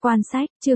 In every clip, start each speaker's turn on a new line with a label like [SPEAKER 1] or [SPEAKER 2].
[SPEAKER 1] Quan sách, chương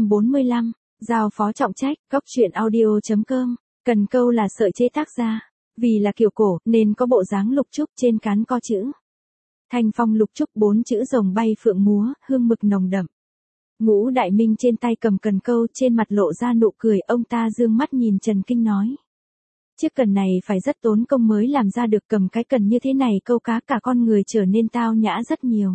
[SPEAKER 1] 245, giao phó trọng trách, góc truyện audio.com, cần câu là sợi chế tác ra. Vì là kiểu cổ, nên có bộ dáng lục trúc, trên cán có chữ Thanh Phong lục trúc, 4 chữ rồng bay phượng múa, hương mực nồng đậm. Ngũ Đại Minh trên tay cầm cần câu, trên mặt lộ ra nụ cười, ông ta dương mắt nhìn Trần Kinh nói. Chiếc cần này phải rất tốn công mới làm ra được, cầm cái cần như thế này câu cá cả con người trở nên tao nhã rất nhiều.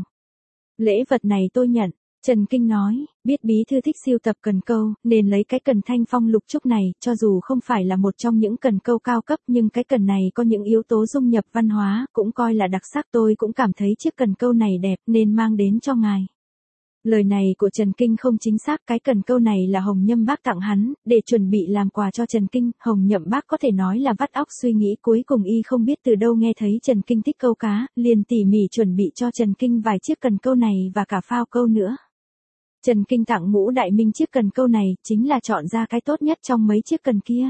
[SPEAKER 1] Lễ vật này tôi nhận. Trần Kinh nói, biết bí thư thích sưu tập cần câu, nên lấy cái cần Thanh Phong lục trúc này, cho dù không phải là một trong những cần câu cao cấp nhưng cái cần này có những yếu tố dung nhập văn hóa, cũng coi là đặc sắc, tôi cũng cảm thấy chiếc cần câu này đẹp nên mang đến cho ngài. Lời này của Trần Kinh không chính xác, cái cần câu này là Hồng Nhâm Bác tặng hắn, để chuẩn bị làm quà cho Trần Kinh. Hồng Nhậm Bác có thể nói là vắt óc suy nghĩ, cuối cùng y không biết từ đâu nghe thấy Trần Kinh thích câu cá, liền tỉ mỉ chuẩn bị cho Trần Kinh vài chiếc cần câu này và cả phao câu nữa. Trần Kinh tặng Ngũ Đại Minh chiếc cần câu này, chính là chọn ra cái tốt nhất trong mấy chiếc cần kia.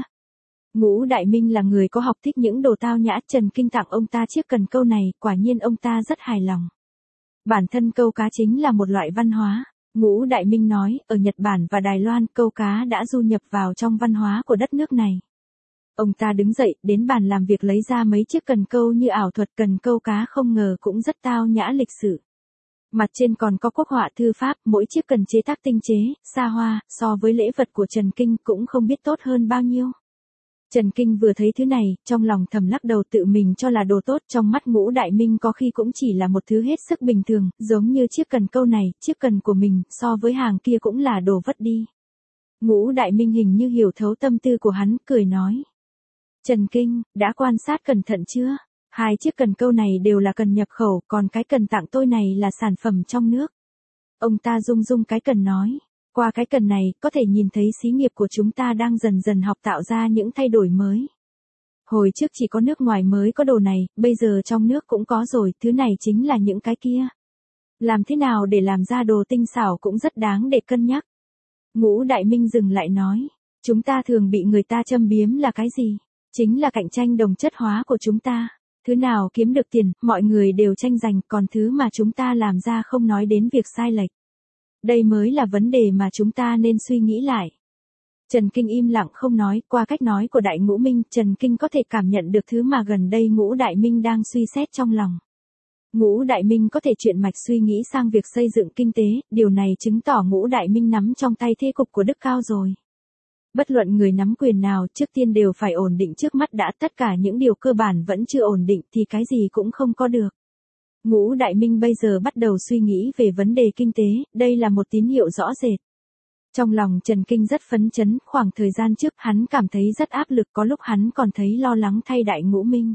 [SPEAKER 1] Ngũ Đại Minh là người có học thích những đồ tao nhã, Trần Kinh tặng ông ta chiếc cần câu này, quả nhiên ông ta rất hài lòng. Bản thân câu cá chính là một loại văn hóa. Ngũ Đại Minh nói, ở Nhật Bản và Đài Loan, câu cá đã du nhập vào trong văn hóa của đất nước này. Ông ta đứng dậy, đến bàn làm việc lấy ra mấy chiếc cần câu như ảo thuật, cần câu cá không ngờ cũng rất tao nhã lịch sự. Mặt trên còn có quốc họa thư pháp, mỗi chiếc cần chế tác tinh chế, xa hoa, so với lễ vật của Trần Kinh cũng không biết tốt hơn bao nhiêu. Trần Kinh vừa thấy thứ này, trong lòng thầm lắc đầu, tự mình cho là đồ tốt, trong mắt Ngũ Đại Minh có khi cũng chỉ là một thứ hết sức bình thường, giống như chiếc cần câu này, chiếc cần của mình, so với hàng kia cũng là đồ vất đi. Ngũ Đại Minh hình như hiểu thấu tâm tư của hắn, cười nói. Trần Kinh, đã quan sát cẩn thận chưa? Hai chiếc cần câu này đều là cần nhập khẩu, còn cái cần tặng tôi này là sản phẩm trong nước. Ông ta rung rung cái cần nói. Qua cái cần này, có thể nhìn thấy xí nghiệp của chúng ta đang dần dần học tạo ra những thay đổi mới. Hồi trước chỉ có nước ngoài mới có đồ này, bây giờ trong nước cũng có rồi, thứ này chính là những cái kia. Làm thế nào để làm ra đồ tinh xảo cũng rất đáng để cân nhắc. Ngũ Đại Minh dừng lại nói, chúng ta thường bị người ta châm biếm là cái gì? Chính là cạnh tranh đồng chất hóa của chúng ta. Thứ nào kiếm được tiền, mọi người đều tranh giành, còn thứ mà chúng ta làm ra không nói đến việc sai lệch. Đây mới là vấn đề mà chúng ta nên suy nghĩ lại. Trần Kinh im lặng không nói, qua cách nói của Đại Ngũ Minh, Trần Kinh có thể cảm nhận được thứ mà gần đây Ngũ Đại Minh đang suy xét trong lòng. Ngũ Đại Minh có thể chuyển mạch suy nghĩ sang việc xây dựng kinh tế, điều này chứng tỏ Ngũ Đại Minh nắm trong tay thế cục của Đức Cao rồi. Bất luận người nắm quyền nào, trước tiên đều phải ổn định trước mắt đã, tất cả những điều cơ bản vẫn chưa ổn định thì cái gì cũng không có được. Ngũ Đại Minh bây giờ bắt đầu suy nghĩ về vấn đề kinh tế, đây là một tín hiệu rõ rệt. Trong lòng Trần Kinh rất phấn chấn, khoảng thời gian trước hắn cảm thấy rất áp lực, có lúc hắn còn thấy lo lắng thay Đại Ngũ Minh.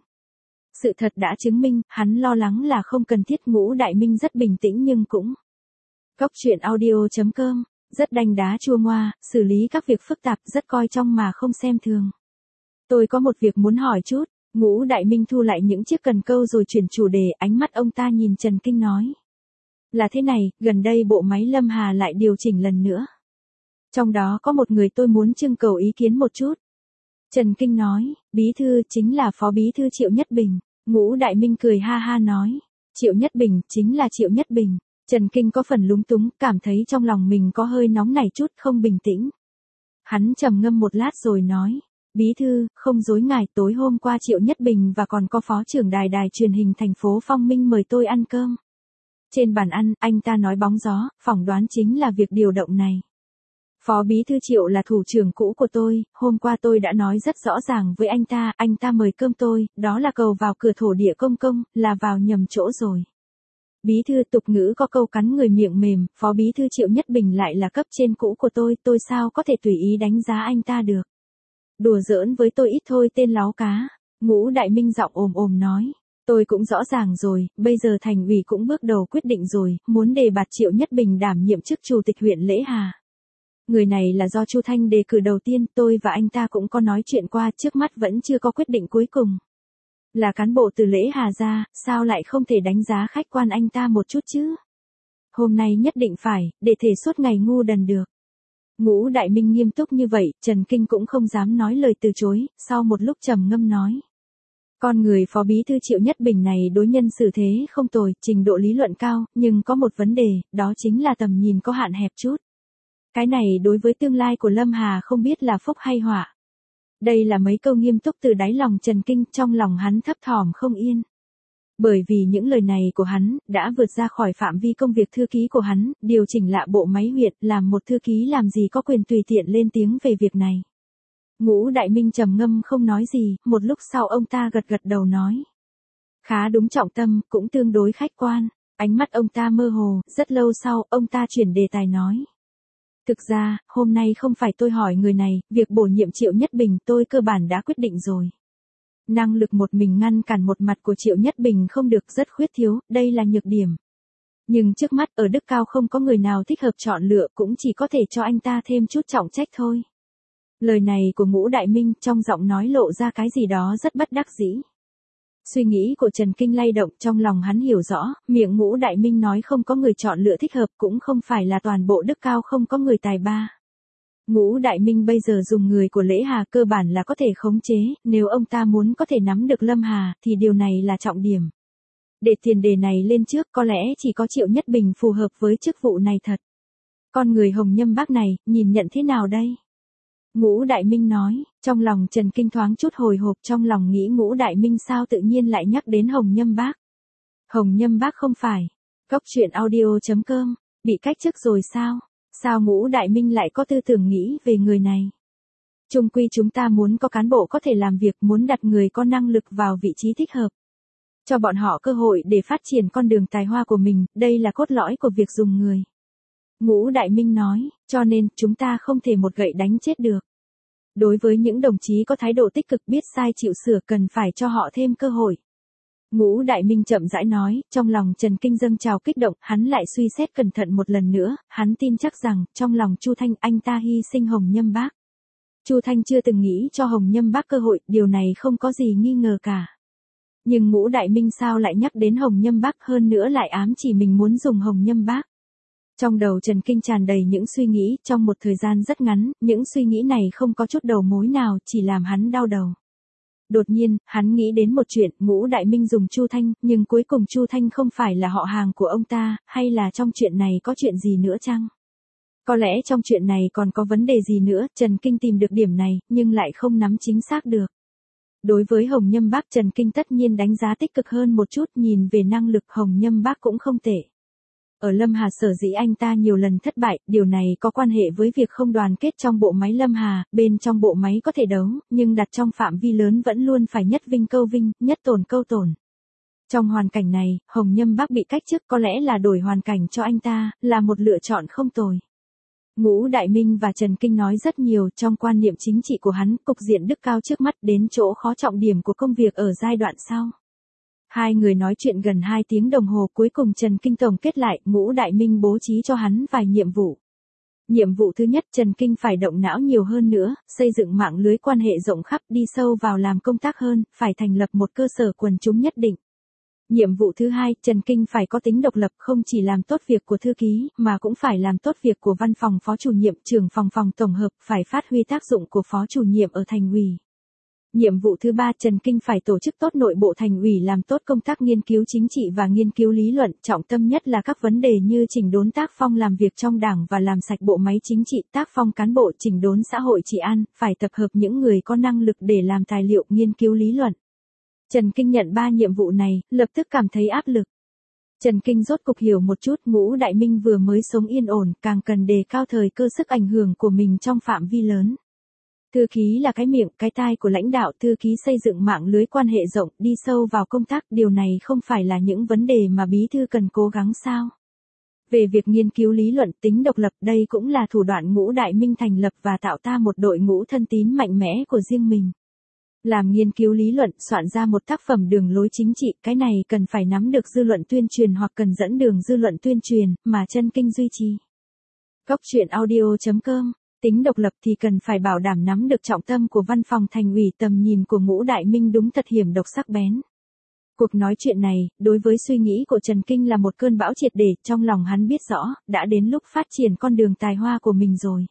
[SPEAKER 1] Sự thật đã chứng minh, hắn lo lắng là không cần thiết. Ngũ Đại Minh rất bình tĩnh nhưng cũng. Góc truyện audio.com, rất đanh đá chua ngoa, xử lý các việc phức tạp, rất coi trọng mà không xem thường. Tôi có một việc muốn hỏi chút. Ngũ Đại Minh thu lại những chiếc cần câu rồi chuyển chủ đề, ánh mắt ông ta nhìn Trần Kinh nói. Là thế này, gần đây bộ máy Lâm Hà lại điều chỉnh lần nữa. Trong đó có một người tôi muốn trưng cầu ý kiến một chút. Trần Kinh nói, bí thư chính là phó bí thư Triệu Nhất Bình. Ngũ Đại Minh cười ha ha nói, Triệu Nhất Bình, chính là Triệu Nhất Bình. Trần Kinh có phần lúng túng, cảm thấy trong lòng mình có hơi nóng nảy chút, không bình tĩnh. Hắn trầm ngâm một lát rồi nói. Bí thư, không dối ngài, tối hôm qua Triệu Nhất Bình và còn có phó trưởng đài truyền hình thành phố Phong Minh mời tôi ăn cơm. Trên bàn ăn, anh ta nói bóng gió, phỏng đoán chính là việc điều động này. Phó bí thư Triệu là thủ trưởng cũ của tôi, hôm qua tôi đã nói rất rõ ràng với anh ta mời cơm tôi, đó là cầu vào cửa thổ địa công công, là vào nhầm chỗ rồi. Bí thư, tục ngữ có câu cắn người miệng mềm, phó bí thư Triệu Nhất Bình lại là cấp trên cũ của tôi sao có thể tùy ý đánh giá anh ta được. Đùa giỡn với tôi ít thôi, tên láo cá. Ngũ Đại Minh giọng ồm ồm nói. Tôi cũng rõ ràng rồi, bây giờ thành ủy cũng bước đầu quyết định rồi, muốn đề bạt Triệu Nhất Bình đảm nhiệm chức chủ tịch huyện Lễ Hà. Người này là do Chu Thanh đề cử đầu tiên, tôi và anh ta cũng có nói chuyện qua, trước mắt vẫn chưa có quyết định cuối cùng. Là cán bộ từ Lễ Hà ra, sao lại không thể đánh giá khách quan anh ta một chút chứ? Hôm nay nhất định phải, để thể suốt ngày ngu đần được. Ngũ Đại Minh nghiêm túc như vậy, Trần Kinh cũng không dám nói lời từ chối, sau một lúc trầm ngâm nói. Con người phó bí thư Triệu Nhất Bình này đối nhân xử thế không tồi, trình độ lý luận cao, nhưng có một vấn đề, đó chính là tầm nhìn có hạn hẹp chút. Cái này đối với tương lai của Lâm Hà không biết là phúc hay họa. Đây là mấy câu nghiêm túc từ đáy lòng Trần Kinh, trong lòng hắn thấp thỏm không yên. Bởi vì những lời này của hắn, đã vượt ra khỏi phạm vi công việc thư ký của hắn, điều chỉnh lại bộ máy huyện, làm một thư ký làm gì có quyền tùy tiện lên tiếng về việc này. Ngũ Đại Minh trầm ngâm không nói gì, một lúc sau ông ta gật gật đầu nói. Khá đúng trọng tâm, cũng tương đối khách quan. Ánh mắt ông ta mơ hồ, rất lâu sau, ông ta chuyển đề tài nói. Thực ra, hôm nay không phải tôi hỏi người này, việc bổ nhiệm Triệu Nhất Bình tôi cơ bản đã quyết định rồi. Năng lực một mình ngăn cản một mặt của Triệu Nhất Bình không được, rất khuyết thiếu, đây là nhược điểm. Nhưng trước mắt ở Đức Cao không có người nào thích hợp chọn lựa, cũng chỉ có thể cho anh ta thêm chút trọng trách thôi. Lời này của Ngũ Đại Minh trong giọng nói lộ ra cái gì đó rất bất đắc dĩ. Suy nghĩ của Trần Kinh lay động, trong lòng hắn hiểu rõ, miệng Ngũ Đại Minh nói không có người chọn lựa thích hợp cũng không phải là toàn bộ Đức Cao không có người tài ba. Ngũ Đại Minh bây giờ dùng người của Lễ Hà cơ bản là có thể khống chế, nếu ông ta muốn có thể nắm được Lâm Hà thì điều này là trọng điểm. Để tiền đề này lên trước có lẽ chỉ có Triệu Nhất Bình phù hợp với chức vụ này thật. Con người Hồng Nhâm Bác này, nhìn nhận thế nào đây? Ngũ Đại Minh nói, trong lòng Trần Kinh thoáng chút hồi hộp, trong lòng nghĩ Ngũ Đại Minh sao tự nhiên lại nhắc đến Hồng Nhâm Bác. Hồng Nhâm Bác không phải. Góc truyện audio.com, bị cách chức rồi sao? Sao Ngũ Đại Minh lại có tư tưởng nghĩ về người này? Chung quy chúng ta muốn có cán bộ có thể làm việc, muốn đặt người có năng lực vào vị trí thích hợp. Cho bọn họ cơ hội để phát triển con đường tài hoa của mình, đây là cốt lõi của việc dùng người. Ngũ Đại Minh nói, cho nên chúng ta không thể một gậy đánh chết được. Đối với những đồng chí có thái độ tích cực biết sai chịu sửa cần phải cho họ thêm cơ hội. Ngũ Đại Minh chậm rãi nói, trong lòng Trần Kinh dâng trào kích động, hắn lại suy xét cẩn thận một lần nữa, hắn tin chắc rằng, trong lòng Chu Thanh anh ta hy sinh Hồng Nhâm Bác. Chu Thanh chưa từng nghĩ cho Hồng Nhâm Bác cơ hội, điều này không có gì nghi ngờ cả. Nhưng Ngũ Đại Minh sao lại nhắc đến Hồng Nhâm Bác, hơn nữa lại ám chỉ mình muốn dùng Hồng Nhâm Bác. Trong đầu Trần Kinh tràn đầy những suy nghĩ, trong một thời gian rất ngắn, những suy nghĩ này không có chút đầu mối nào, chỉ làm hắn đau đầu. Đột nhiên, hắn nghĩ đến một chuyện, Ngũ Đại Minh dùng Chu Thanh, nhưng cuối cùng Chu Thanh không phải là họ hàng của ông ta, hay là trong chuyện này có chuyện gì nữa chăng? Có lẽ trong chuyện này còn có vấn đề gì nữa, Trần Kinh tìm được điểm này, nhưng lại không nắm chính xác được. Đối với Hồng Nhâm Bác Trần Kinh tất nhiên đánh giá tích cực hơn một chút, nhìn về năng lực Hồng Nhâm Bác cũng không tệ. Ở Lâm Hà sở dĩ anh ta nhiều lần thất bại, điều này có quan hệ với việc không đoàn kết trong bộ máy Lâm Hà, bên trong bộ máy có thể đấu, nhưng đặt trong phạm vi lớn vẫn luôn phải nhất vinh câu vinh, nhất tổn câu tổn. Trong hoàn cảnh này, Hồng Nhâm Bác bị cách chức có lẽ là đổi hoàn cảnh cho anh ta, là một lựa chọn không tồi. Ngũ Đại Minh và Trần Kinh nói rất nhiều trong quan niệm chính trị của hắn, cục diện Đức Cao trước mắt đến chỗ khó trọng điểm của công việc ở giai đoạn sau. Hai người nói chuyện gần 2 tiếng đồng hồ, cuối cùng Trần Kinh tổng kết lại, Ngũ Đại Minh bố trí cho hắn vài nhiệm vụ. Nhiệm vụ thứ nhất, Trần Kinh phải động não nhiều hơn nữa, xây dựng mạng lưới quan hệ rộng khắp, đi sâu vào làm công tác hơn, phải thành lập một cơ sở quần chúng nhất định. Nhiệm vụ thứ hai, Trần Kinh phải có tính độc lập, không chỉ làm tốt việc của thư ký, mà cũng phải làm tốt việc của văn phòng phó chủ nhiệm, trưởng phòng tổng hợp, phải phát huy tác dụng của phó chủ nhiệm ở thành ủy. Nhiệm vụ thứ ba, Trần Kinh phải tổ chức tốt nội bộ thành ủy, làm tốt công tác nghiên cứu chính trị và nghiên cứu lý luận, trọng tâm nhất là các vấn đề như chỉnh đốn tác phong làm việc trong đảng và làm sạch bộ máy chính trị, tác phong cán bộ, chỉnh đốn xã hội trị an, phải tập hợp những người có năng lực để làm tài liệu nghiên cứu lý luận. Trần Kinh nhận 3 nhiệm vụ này, lập tức cảm thấy áp lực. Trần Kinh rốt cục hiểu một chút, Ngũ Đại Minh vừa mới sống yên ổn, càng cần đề cao thời cơ sức ảnh hưởng của mình trong phạm vi lớn. Thư ký là cái miệng, cái tai của lãnh đạo, thư ký xây dựng mạng lưới quan hệ rộng, đi sâu vào công tác, điều này không phải là những vấn đề mà bí thư cần cố gắng sao? Về việc nghiên cứu lý luận, tính độc lập, đây cũng là thủ đoạn Ngũ Đại Minh thành lập và tạo ta một đội ngũ thân tín mạnh mẽ của riêng mình. Làm nghiên cứu lý luận, soạn ra một tác phẩm đường lối chính trị, cái này cần phải nắm được dư luận tuyên truyền hoặc cần dẫn đường dư luận tuyên truyền, mà Trần Kinh duy trì. Góc truyện audio.com, tính độc lập thì cần phải bảo đảm nắm được trọng tâm của văn phòng thành ủy, tầm nhìn của Ngũ Đại Minh đúng thật hiểm độc sắc bén. Cuộc nói chuyện này, đối với suy nghĩ của Trần Kinh là một cơn bão triệt để, trong lòng hắn biết rõ, đã đến lúc phát triển con đường tài hoa của mình rồi.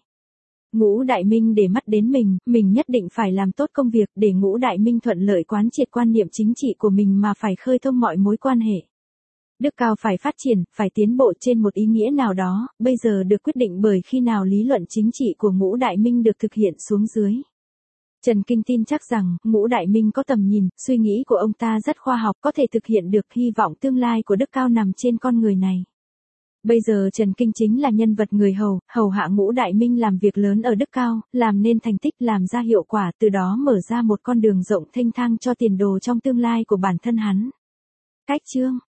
[SPEAKER 1] Ngũ Đại Minh để mắt đến mình nhất định phải làm tốt công việc để Ngũ Đại Minh thuận lợi quán triệt quan niệm chính trị của mình mà phải khơi thông mọi mối quan hệ. Đức Cao phải phát triển, phải tiến bộ trên một ý nghĩa nào đó, bây giờ được quyết định bởi khi nào lý luận chính trị của Ngũ Đại Minh được thực hiện xuống dưới. Trần Kinh tin chắc rằng, Ngũ Đại Minh có tầm nhìn, suy nghĩ của ông ta rất khoa học, có thể thực hiện được hy vọng tương lai của Đức Cao nằm trên con người này. Bây giờ Trần Kinh chính là nhân vật người hầu hạ Ngũ Đại Minh làm việc lớn ở Đức Cao, làm nên thành tích, làm ra hiệu quả, từ đó mở ra một con đường rộng thênh thang cho tiền đồ trong tương lai của bản thân hắn. Cách chương